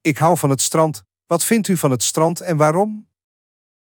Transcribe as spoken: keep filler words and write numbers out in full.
Ik hou van het strand. Wat vindt u van het strand en waarom?